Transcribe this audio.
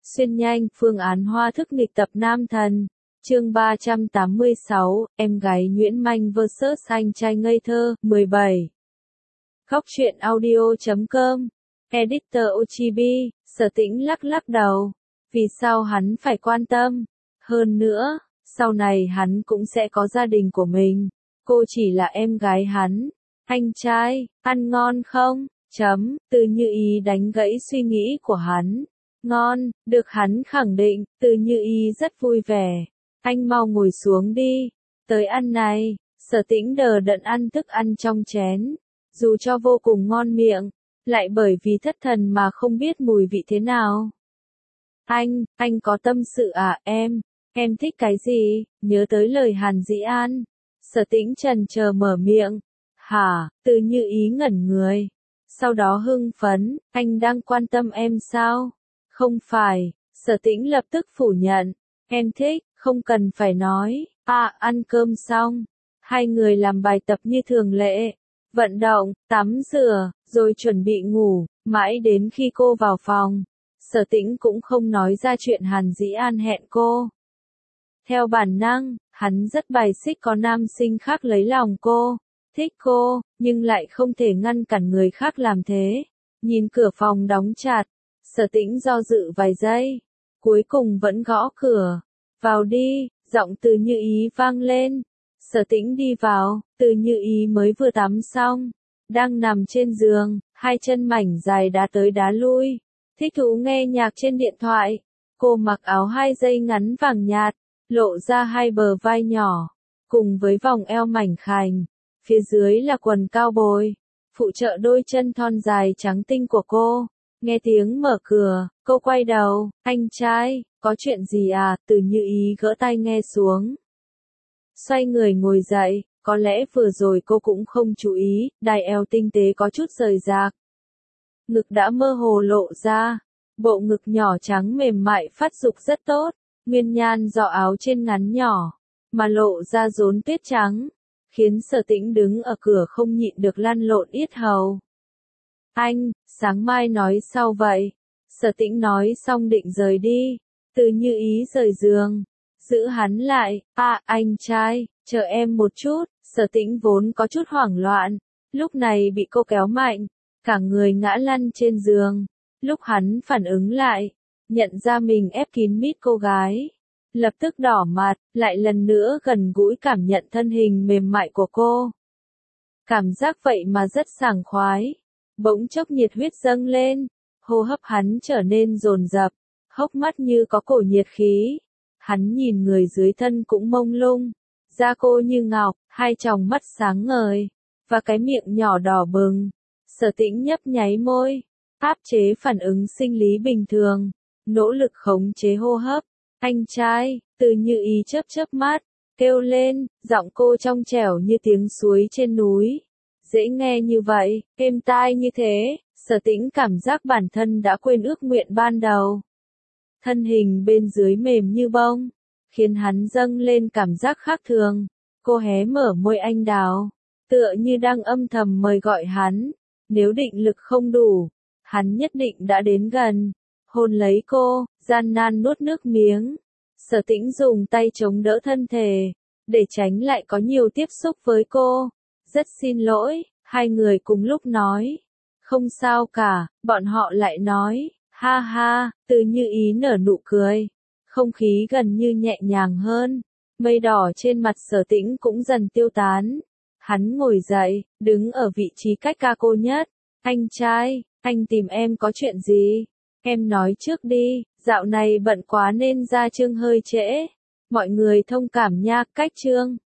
Xuyên nhanh, phương án hoa thức nghịch tập nam thần. Chương 386, em gái nhuyễn manh vs anh trai ngây thơ, 17. Góc truyện audio.com. Editor Ochibi, Sở Tĩnh lắc lắc đầu. Vì sao hắn phải quan tâm? Hơn nữa, sau này hắn cũng sẽ có gia đình của mình. Cô chỉ là em gái hắn. Anh trai, ăn ngon không? Từ Như Ý đánh gãy suy nghĩ của hắn. Ngon, được hắn khẳng định, Từ Như Ý rất vui vẻ. Anh mau ngồi xuống đi. Tới ăn này. Sở Tĩnh đờ đẫn ăn thức ăn trong chén. Dù cho vô cùng ngon miệng, lại bởi vì thất thần mà không biết mùi vị thế nào. Anh có tâm sự à em thích cái gì? Nhớ tới lời Hàn Dĩ An. Sở Tĩnh chần chờ mở miệng. Hả? Từ Như Ý ngẩn người. Sau đó hưng phấn, anh đang quan tâm em sao? Không phải, Sở Tĩnh lập tức phủ nhận. Em thích, không cần phải nói. Ăn cơm xong. Hai người làm bài tập như thường lệ. Vận động, tắm rửa, rồi chuẩn bị ngủ, mãi đến khi cô vào phòng. Sở Tĩnh cũng không nói ra chuyện Hàn Dĩ An hẹn cô. Theo bản năng, hắn rất bài xích có nam sinh khác lấy lòng cô, thích cô, nhưng lại không thể ngăn cản người khác làm thế. Nhìn cửa phòng đóng chặt, Sở Tĩnh do dự vài giây, cuối cùng vẫn gõ cửa. Vào đi, giọng Từ Như Ý vang lên. Sở Tĩnh đi vào, Từ Như Ý mới vừa tắm xong, đang nằm trên giường, hai chân mảnh dài đá tới đá lui, thích thú nghe nhạc trên điện thoại. Cô mặc áo 2 dây ngắn vàng nhạt, lộ ra hai bờ vai nhỏ, cùng với vòng eo mảnh khảnh, phía dưới là quần cao bồi, phụ trợ đôi chân thon dài trắng tinh của cô. Nghe tiếng mở cửa, cô quay đầu, anh trai, có chuyện gì à? Từ Như Ý gỡ tai nghe xuống. Xoay người ngồi dậy, có lẽ vừa rồi cô cũng không chú ý, đai eo tinh tế có chút rời rạc. Ngực đã mơ hồ lộ ra, bộ ngực nhỏ trắng mềm mại phát dục rất tốt, nguyên nhan do áo trên ngắn nhỏ, mà lộ ra rốn tuyết trắng, khiến Sở Tĩnh đứng ở cửa không nhịn được lăn lộn yết hầu. Anh, sáng mai nói sau vậy. Sở Tĩnh nói xong định rời đi, Từ Như Ý rời giường, giữ hắn lại. Anh trai, chờ em một chút. Sở Tĩnh vốn có chút hoảng loạn, lúc này bị cô kéo mạnh, cả người ngã lăn trên giường. Lúc hắn phản ứng lại, nhận ra mình ép kín mít cô gái, lập tức đỏ mặt, lại lần nữa gần gũi cảm nhận thân hình mềm mại của cô. Cảm giác vậy mà rất sảng khoái, bỗng chốc nhiệt huyết dâng lên, hô hấp hắn trở nên dồn dập, hốc mắt như có cổ nhiệt khí. Hắn nhìn người dưới thân cũng mông lung, da cô như ngọc, hai tròng mắt sáng ngời, và cái miệng nhỏ đỏ bừng. Sở Tĩnh nhấp nháy môi, áp chế phản ứng sinh lý bình thường, nỗ lực khống chế hô hấp. Anh trai, Từ Như Ý chớp chớp mắt, kêu lên, giọng cô trong trẻo như tiếng suối trên núi. Dễ nghe như vậy, êm tai như thế, Sở Tĩnh cảm giác bản thân đã quên ước nguyện ban đầu. Thân hình bên dưới mềm như bông, khiến hắn dâng lên cảm giác khác thường. Cô hé mở môi anh đào, tựa như đang âm thầm mời gọi hắn. Nếu định lực không đủ, hắn nhất định đã đến gần, hôn lấy cô, gian nan nuốt nước miếng. Sở Tĩnh dùng tay chống đỡ thân thể, để tránh lại có nhiều tiếp xúc với cô. Rất xin lỗi, hai người cùng lúc nói. Không sao cả, bọn họ lại nói. Ha ha, Từ Như Ý nở nụ cười. Không khí gần như nhẹ nhàng hơn. Mây đỏ trên mặt Sở Tĩnh cũng dần tiêu tán. Hắn ngồi dậy, đứng ở vị trí cách ca cô nhất. Anh trai, anh tìm em có chuyện gì? Em nói trước đi, dạo này bận quá nên ra chương hơi trễ. Mọi người thông cảm nha, cách chương.